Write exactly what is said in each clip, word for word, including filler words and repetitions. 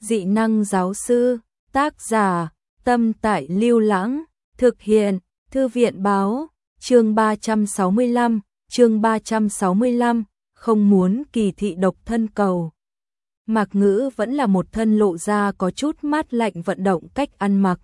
Dị năng giáo sư, tác giả, Tâm Tại Lưu Lãng, thực hiện, Thư viện báo, chương ba trăm sáu mươi lăm, chương ba trăm sáu mươi lăm, không muốn kỳ thị độc thân cầu. Mạc Ngữ vẫn là một thân lộ ra có chút mát lạnh vận động cách ăn mặc.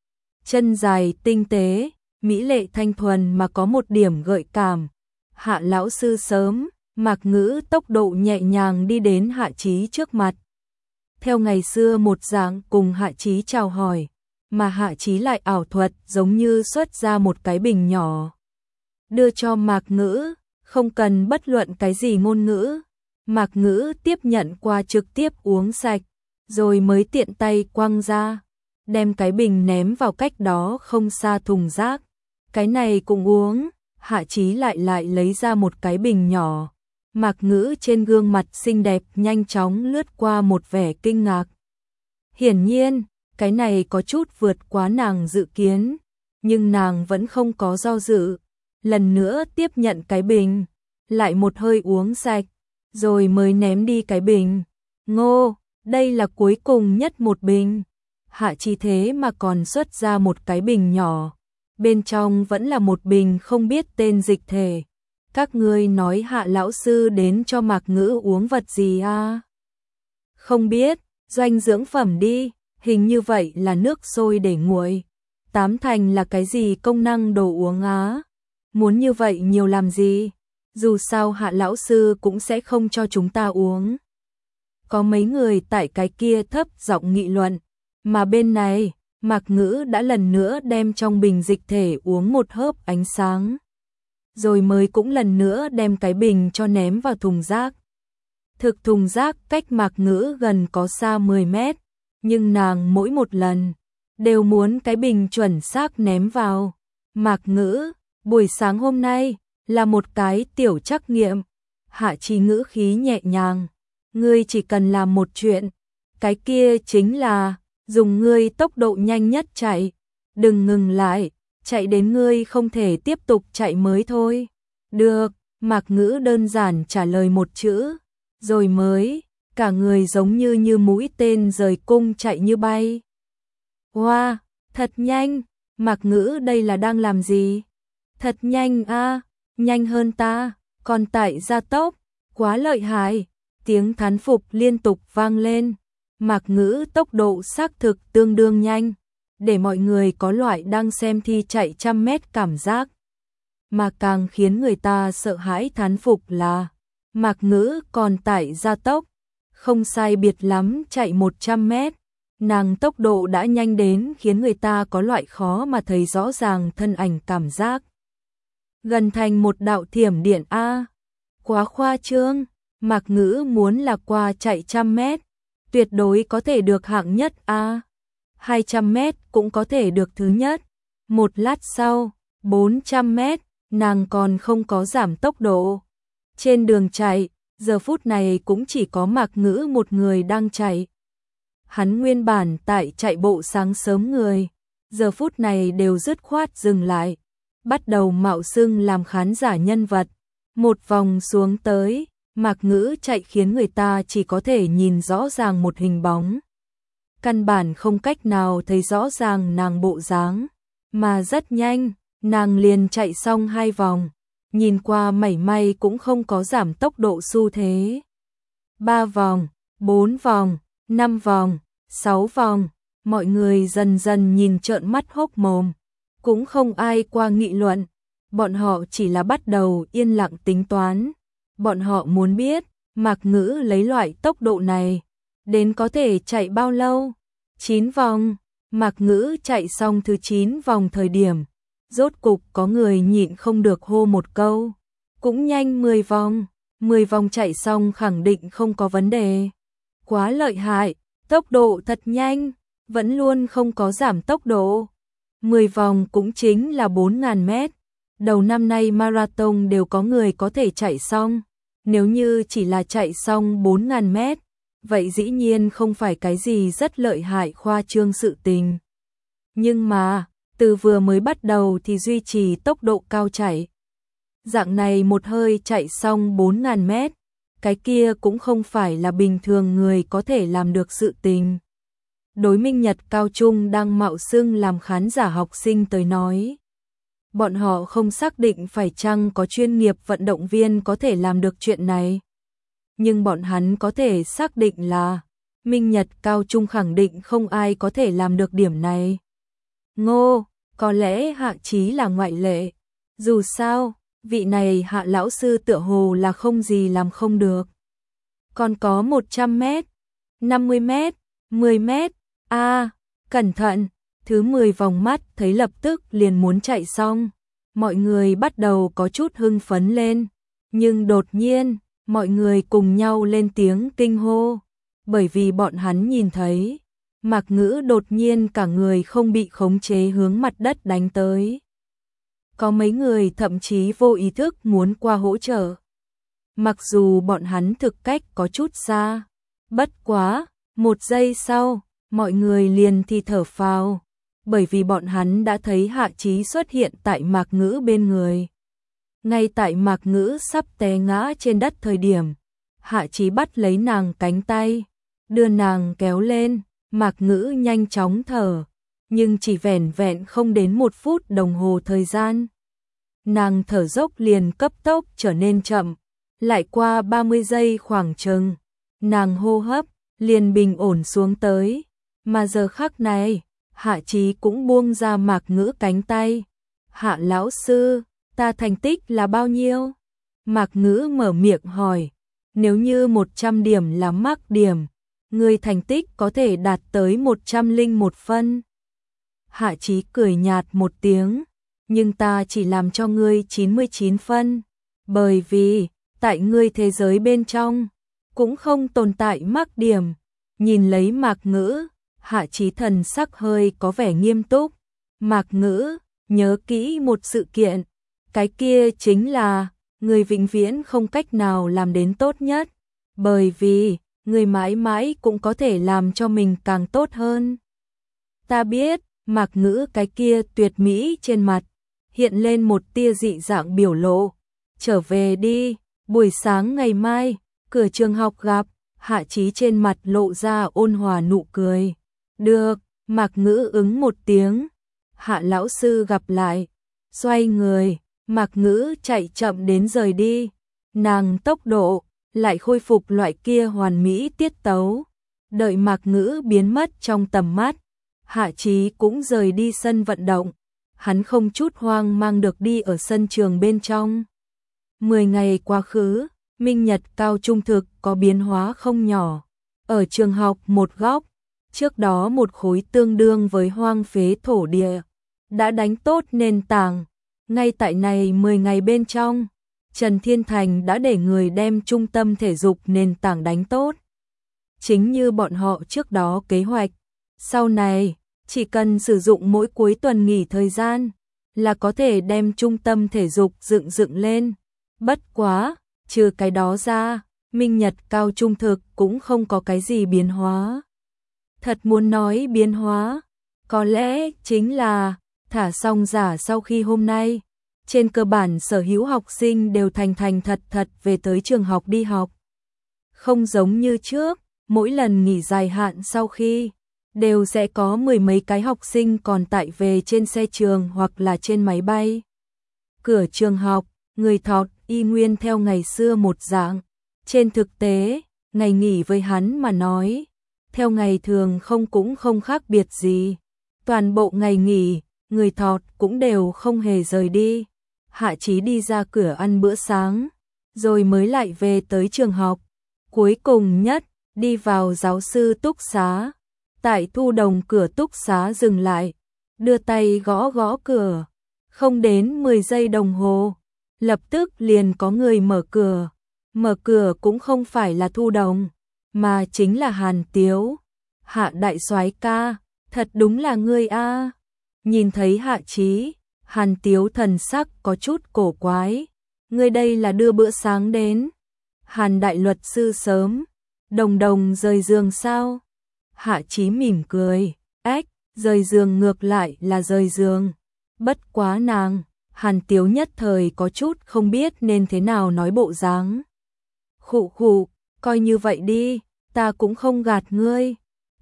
Chân dài tinh tế, mỹ lệ thanh thuần mà có một điểm gợi cảm. Hạ lão sư sớm, Mạc Ngữ tốc độ nhẹ nhàng đi đến Hạ Chí trước mặt. Theo ngày xưa một dạng cùng Hạ Chí chào hỏi, mà Hạ Chí lại ảo thuật giống như xuất ra một cái bình nhỏ. Đưa cho Mạc Ngữ, không cần bất luận cái gì ngôn ngữ. Mạc Ngữ tiếp nhận qua trực tiếp uống sạch, rồi mới tiện tay quăng ra, đem cái bình ném vào cách đó không xa thùng rác. Cái này cũng uống, Hạ Chí lại lại lấy ra một cái bình nhỏ. Mạc Ngữ trên gương mặt xinh đẹp nhanh chóng lướt qua một vẻ kinh ngạc. Hiển nhiên, cái này có chút vượt quá nàng dự kiến, nhưng nàng vẫn không có do dự. Lần nữa tiếp nhận cái bình, lại một hơi uống sạch, rồi mới ném đi cái bình. Ngô, đây là cuối cùng nhất một bình. Hạ Chí thế mà còn xuất ra một cái bình nhỏ, bên trong vẫn là một bình không biết tên dịch thể. Các ngươi nói Hạ lão sư đến cho Mạc Ngữ uống vật gì à? Không biết, doanh dưỡng phẩm đi, hình như vậy là nước sôi để nguội. Tám thành là cái gì công năng đồ uống á? Muốn như vậy nhiều làm gì? Dù sao Hạ lão sư cũng sẽ không cho chúng ta uống. Có mấy người tại cái kia thấp giọng nghị luận, mà bên này, Mạc Ngữ đã lần nữa đem trong bình dịch thể uống một hớp ánh sáng, rồi mới cũng lần nữa đem cái bình cho ném vào thùng rác. Thực thùng rác cách Mạc Ngữ gần có xa mười mét, nhưng nàng mỗi một lần đều muốn cái bình chuẩn xác ném vào. Mạc Ngữ, buổi sáng hôm nay là một cái tiểu trắc nghiệm. Hạ Chí ngữ khí nhẹ nhàng, ngươi chỉ cần làm một chuyện, cái kia chính là dùng ngươi tốc độ nhanh nhất chạy, đừng ngừng lại, chạy đến ngươi không thể tiếp tục chạy mới thôi. Được, Mạc Ngữ đơn giản trả lời một chữ, rồi mới, cả người giống như như mũi tên rời cung chạy như bay. Wow, thật nhanh, Mạc Ngữ đây là đang làm gì? Thật nhanh a, nhanh hơn ta, còn tại gia tốc, quá lợi hại. Tiếng thán phục liên tục vang lên. Mạc Ngữ tốc độ xác thực tương đương nhanh, để mọi người có loại đang xem thi chạy trăm mét cảm giác. Mà càng khiến người ta sợ hãi thán phục là Mạc Ngữ còn tại gia tốc, không sai biệt lắm chạy một trăm mét. Nàng tốc độ đã nhanh đến khiến người ta có loại khó mà thấy rõ ràng thân ảnh cảm giác. Gần thành một đạo thiểm điện A. Quá khoa trương, Mạc Ngữ muốn là qua chạy trăm mét, tuyệt đối có thể được hạng nhất A. hai trăm mét cũng có thể được thứ nhất. Một lát sau, bốn trăm mét, nàng còn không có giảm tốc độ. Trên đường chạy, giờ phút này cũng chỉ có Mạc Ngữ một người đang chạy. Hắn nguyên bản tại chạy bộ sáng sớm người, giờ phút này đều dứt khoát dừng lại, bắt đầu mạo xưng làm khán giả nhân vật. Một vòng xuống tới, Mạc Ngữ chạy khiến người ta chỉ có thể nhìn rõ ràng một hình bóng. Căn bản không cách nào thấy rõ ràng nàng bộ dáng, mà rất nhanh, nàng liền chạy xong hai vòng, nhìn qua mảy may cũng không có giảm tốc độ xu thế. Ba vòng, bốn vòng, năm vòng, sáu vòng, mọi người dần dần nhìn trợn mắt hốc mồm, cũng không ai qua nghị luận, bọn họ chỉ là bắt đầu yên lặng tính toán. Bọn họ muốn biết, Mạc Ngữ lấy loại tốc độ này, đến có thể chạy bao lâu? chín vòng, Mạc Ngữ chạy xong thứ chín vòng thời điểm, rốt cục có người nhịn không được hô một câu, cũng nhanh mười vòng, mười vòng chạy xong khẳng định không có vấn đề. Quá lợi hại, tốc độ thật nhanh, vẫn luôn không có giảm tốc độ. mười vòng cũng chính là bốn nghìn mét. Đầu năm nay marathon đều có người có thể chạy xong, nếu như chỉ là chạy xong bốn nghìn mét, vậy dĩ nhiên không phải cái gì rất lợi hại khoa trương sự tình. Nhưng mà, từ vừa mới bắt đầu thì duy trì tốc độ cao chạy. Dạng này một hơi chạy xong bốn nghìn mét, cái kia cũng không phải là bình thường người có thể làm được sự tình. đối Minh Nhật Cao Trung đang mạo xưng làm khán giả học sinh tới nói. Bọn họ không xác định phải chăng có chuyên nghiệp vận động viên có thể làm được chuyện này. Nhưng bọn hắn có thể xác định là Minh Nhật Cao Trung khẳng định không ai có thể làm được điểm này. Ngô, có lẽ Hạ Chí là ngoại lệ. Dù sao, vị này Hạ lão sư tựa hồ là không gì làm không được. Còn có một trăm mét, năm mươi mét, mười mét, a à, cẩn thận, thứ mười vòng mắt thấy lập tức liền muốn chạy xong. Mọi người bắt đầu có chút hưng phấn lên, nhưng đột nhiên, mọi người cùng nhau lên tiếng kinh hô, bởi vì bọn hắn nhìn thấy, Mạc Ngữ đột nhiên cả người không bị khống chế hướng mặt đất đánh tới. Có mấy người thậm chí vô ý thức muốn qua hỗ trợ. Mặc dù bọn hắn thực cách có chút xa, bất quá, một giây sau, mọi người liền thì thở phào, bởi vì bọn hắn đã thấy Hạ Chí xuất hiện tại Mạc Ngữ bên người. Ngay tại Mạc Ngữ sắp té ngã trên đất thời điểm, Hạ Chí bắt lấy nàng cánh tay, đưa nàng kéo lên, Mạc Ngữ nhanh chóng thở, nhưng chỉ vẻn vẹn không đến một phút đồng hồ thời gian. Nàng thở dốc liền cấp tốc trở nên chậm, lại qua ba mươi giây khoảng chừng, nàng hô hấp liền bình ổn xuống tới, mà giờ khắc này, Hạ Chí cũng buông ra Mạc Ngữ cánh tay. Hạ lão sư, ta thành tích là bao nhiêu? Mạc Ngữ mở miệng hỏi, nếu như một trăm điểm là mắc điểm, người thành tích có thể đạt tới một trăm lẻ một phân. Hạ Chí cười nhạt một tiếng, nhưng ta chỉ làm cho ngươi chín mươi chín phân, bởi vì, tại ngươi thế giới bên trong, cũng không tồn tại mắc điểm. Nhìn lấy Mạc Ngữ, Hạ Chí thần sắc hơi có vẻ nghiêm túc. Mạc Ngữ, nhớ kỹ một sự kiện, cái kia chính là, người vĩnh viễn không cách nào làm đến tốt nhất, bởi vì, người mãi mãi cũng có thể làm cho mình càng tốt hơn. Ta biết, Mạc Ngữ cái kia tuyệt mỹ trên mặt, hiện lên một tia dị dạng biểu lộ. Trở về đi, buổi sáng ngày mai, cửa trường học gặp. Hạ Chí trên mặt lộ ra ôn hòa nụ cười. Được, Mạc Ngữ ứng một tiếng. Hạ lão sư gặp lại. Xoay người, Mạc Ngữ chạy chậm đến rời đi. Nàng tốc độ lại khôi phục loại kia hoàn mỹ tiết tấu. Đợi Mạc Ngữ biến mất trong tầm mắt, Hạ Chí cũng rời đi sân vận động. Hắn không chút hoang mang được đi ở sân trường bên trong. Mười ngày quá khứ, Minh Nhật Cao Trung thực có biến hóa không nhỏ. Ở trường học một góc, trước đó một khối tương đương với hoang phế thổ địa, đã đánh tốt nền tảng. Ngay tại này mười ngày bên trong, Trần Thiên Thành đã để người đem trung tâm thể dục nền tảng đánh tốt. Chính như bọn họ trước đó kế hoạch, sau này, chỉ cần sử dụng mỗi cuối tuần nghỉ thời gian, là có thể đem trung tâm thể dục dựng dựng lên. Bất quá, trừ cái đó ra, Minh Nhật Cao Trung thực cũng không có cái gì biến hóa. Thật muốn nói biến hóa, có lẽ chính là thả xong giả sau khi hôm nay, trên cơ bản sở hữu học sinh đều thành thành thật thật về tới trường học đi học. Không giống như trước, mỗi lần nghỉ dài hạn sau khi, đều sẽ có mười mấy cái học sinh còn tại về trên xe trường hoặc là trên máy bay. Cửa trường học, người thọt y nguyên theo ngày xưa một dạng. Trên thực tế, ngày nghỉ với hắn mà nói, theo ngày thường không cũng không khác biệt gì. Toàn bộ ngày nghỉ, người thọt cũng đều không hề rời đi. Hạ Chí đi ra cửa ăn bữa sáng, rồi mới lại về tới trường học. Cuối cùng nhất, đi vào giáo sư túc xá. Tại Thu Đồng cửa túc xá dừng lại, đưa tay gõ gõ cửa. Không đến mười giây đồng hồ, lập tức liền có người mở cửa. Mở cửa cũng không phải là Thu Đồng, mà chính là Hàn Tiếu. Hạ đại soái ca, thật đúng là ngươi a. Nhìn thấy Hạ Chí, Hàn Tiếu thần sắc có chút cổ quái. Ngươi đây là đưa bữa sáng đến. Hàn đại luật sư sớm, Đồng Đồng rời giường sao? Hạ Chí mỉm cười, ếch, rời giường ngược lại là rời giường. Bất quá nàng, Hàn Tiếu nhất thời có chút không biết nên thế nào nói bộ dáng. Khụ khụ, coi như vậy đi, ta cũng không gạt ngươi.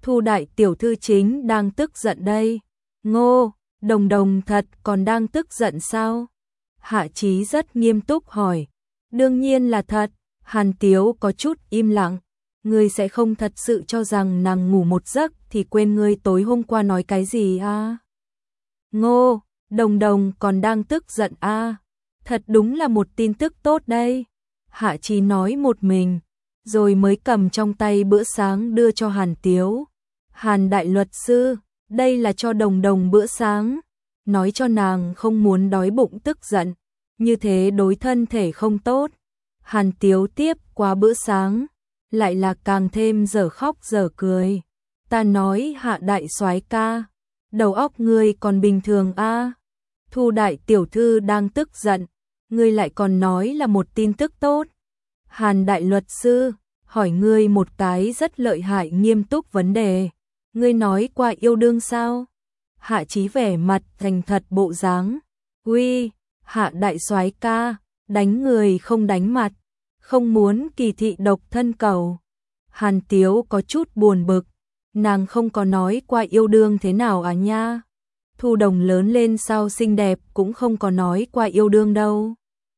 Thu đại tiểu thư chính đang tức giận đây. Ngô, Đồng Đồng thật còn đang tức giận sao? Hạ Chí rất nghiêm túc hỏi. Đương nhiên là thật. Hàn Tiếu có chút im lặng. Ngươi sẽ không thật sự cho rằng nàng ngủ một giấc thì quên ngươi tối hôm qua nói cái gì à? Ngô, Đồng Đồng còn đang tức giận à? Thật đúng là một tin tức tốt đây. Hạ Chí nói một mình, rồi mới cầm trong tay bữa sáng đưa cho Hàn Tiếu. Hàn đại luật sư, đây là cho Đồng Đồng bữa sáng. Nói cho nàng không muốn đói bụng tức giận, như thế đối thân thể không tốt. Hàn Tiếu tiếp qua bữa sáng, lại là càng thêm dở khóc dở cười. Ta nói Hạ đại soái ca, đầu óc ngươi còn bình thường a? À? Thu đại tiểu thư đang tức giận, ngươi lại còn nói là một tin tức tốt. Hàn đại luật sư, hỏi ngươi một cái rất lợi hại nghiêm túc vấn đề. Ngươi nói qua yêu đương sao? Hạ Chí vẻ mặt thành thật bộ dáng. Uy, Hạ đại soái ca, đánh người không đánh mặt, không muốn kỳ thị độc thân cầu. Hàn Tiếu có chút buồn bực, nàng không có nói qua yêu đương thế nào à nha. Thu Đồng lớn lên sao xinh đẹp cũng không có nói qua yêu đương đâu.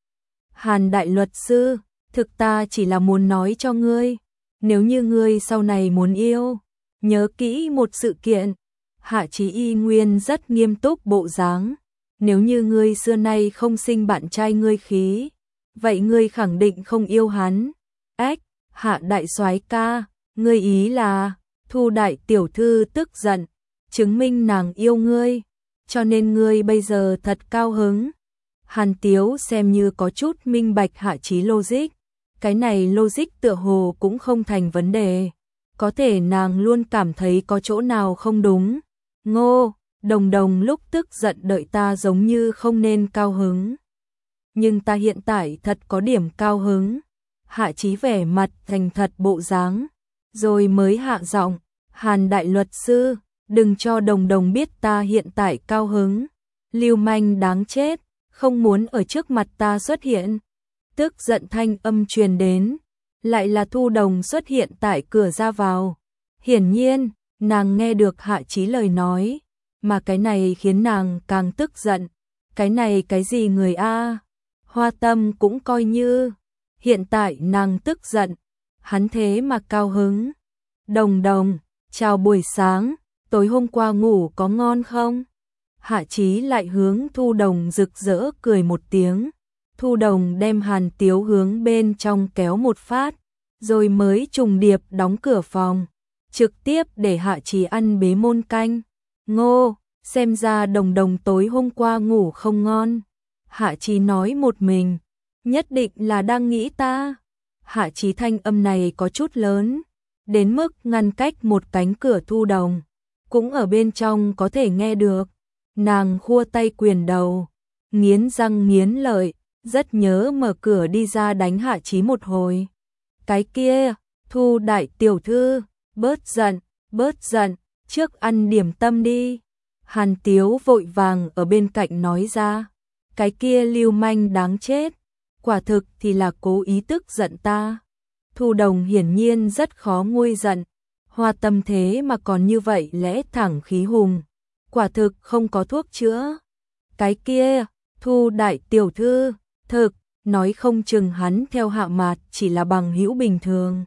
Hàn đại luật sư, thực ta chỉ là muốn nói cho ngươi, nếu như ngươi sau này muốn yêu, nhớ kỹ một sự kiện. Hạ Chí y nguyên rất nghiêm túc bộ dáng. Nếu như ngươi xưa nay không sinh bạn trai ngươi khí, vậy ngươi khẳng định không yêu hắn. Ếch, Hạ đại soái ca, ngươi ý là, Thu đại tiểu thư tức giận, chứng minh nàng yêu ngươi, cho nên ngươi bây giờ thật cao hứng. Hàn Tiếu xem như có chút minh bạch Hạ Chí logic, cái này logic tựa hồ cũng không thành vấn đề, có thể nàng luôn cảm thấy có chỗ nào không đúng. Ngô, Đồng Đồng lúc tức giận đợi ta giống như không nên cao hứng, nhưng ta hiện tại thật có điểm cao hứng. Hạ Chí vẻ mặt thành thật bộ dáng, rồi mới hạ giọng, Hàn đại luật sư, đừng cho Đồng Đồng biết ta hiện tại cao hứng. Lưu manh đáng chết, không muốn ở trước mặt ta xuất hiện. Tức giận thanh âm truyền đến, lại là Thu Đồng xuất hiện tại cửa ra vào. Hiển nhiên, nàng nghe được Hạ Chí lời nói, mà cái này khiến nàng càng tức giận. Cái này cái gì người a? Hoa Tâm cũng coi như. Hiện tại nàng tức giận, hắn thế mà cao hứng. Đồng Đồng, chào buổi sáng, tối hôm qua ngủ có ngon không? Hạ Chí lại hướng Thu Đồng rực rỡ cười một tiếng. Thu Đồng đem Hàn Tiếu hướng bên trong kéo một phát, rồi mới trùng điệp đóng cửa phòng, trực tiếp để Hạ Chí ăn bế môn canh. Ngô, xem ra Đồng Đồng tối hôm qua ngủ không ngon. Hạ Chí nói một mình, nhất định là đang nghĩ ta. Hạ Chí thanh âm này có chút lớn, đến mức ngăn cách một cánh cửa Thu Đồng, cũng ở bên trong có thể nghe được. Nàng khua tay quyền đầu, nghiến răng nghiến lợi, rất nhớ mở cửa đi ra đánh Hạ Chí một hồi. Cái kia, Thu đại tiểu thư, bớt giận, bớt giận, trước ăn điểm tâm đi. Hàn Tiếu vội vàng ở bên cạnh nói ra, cái kia lưu manh đáng chết, quả thực thì là cố ý tức giận ta. Thu Đồng hiển nhiên rất khó nguôi giận, Hoa Tâm thế mà còn như vậy lẽ thẳng khí hùng, quả thực không có thuốc chữa. Cái kia, Thu đại tiểu thư, thực, nói không chừng hắn theo Hạ Mạt chỉ là bằng hữu bình thường.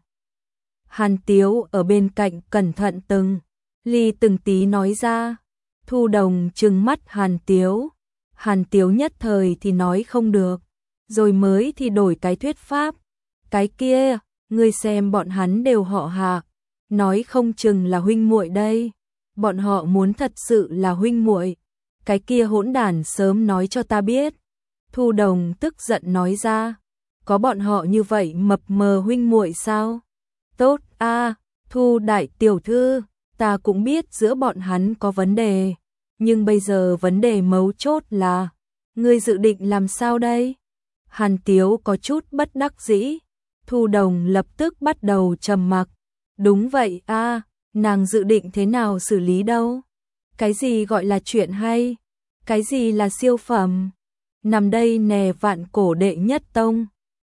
Hàn Tiếu ở bên cạnh cẩn thận từng ly từng tí nói ra. Thu Đồng trừng mắt Hàn Tiếu. Hàn Tiếu nhất thời thì nói không được, rồi mới thì đổi cái thuyết pháp. Cái kia, ngươi xem bọn hắn đều họ Hạ, nói không chừng là huynh muội đây. Bọn họ muốn thật sự là huynh muội, cái kia hỗn đản sớm nói cho ta biết. Thu Đồng tức giận nói ra, có bọn họ như vậy mập mờ huynh muội sao? Tốt a, Thu đại tiểu thư, ta cũng biết giữa bọn hắn có vấn đề, nhưng bây giờ vấn đề mấu chốt là, ngươi dự định làm sao đây? Hàn Tiếu có chút bất đắc dĩ. Thu Đồng lập tức bắt đầu trầm mặc. Đúng vậy a, nàng dự định thế nào xử lý đâu? Cái gì gọi là chuyện hay? Cái gì là siêu phẩm? Nằm đây nè vạn cổ đệ nhất tông.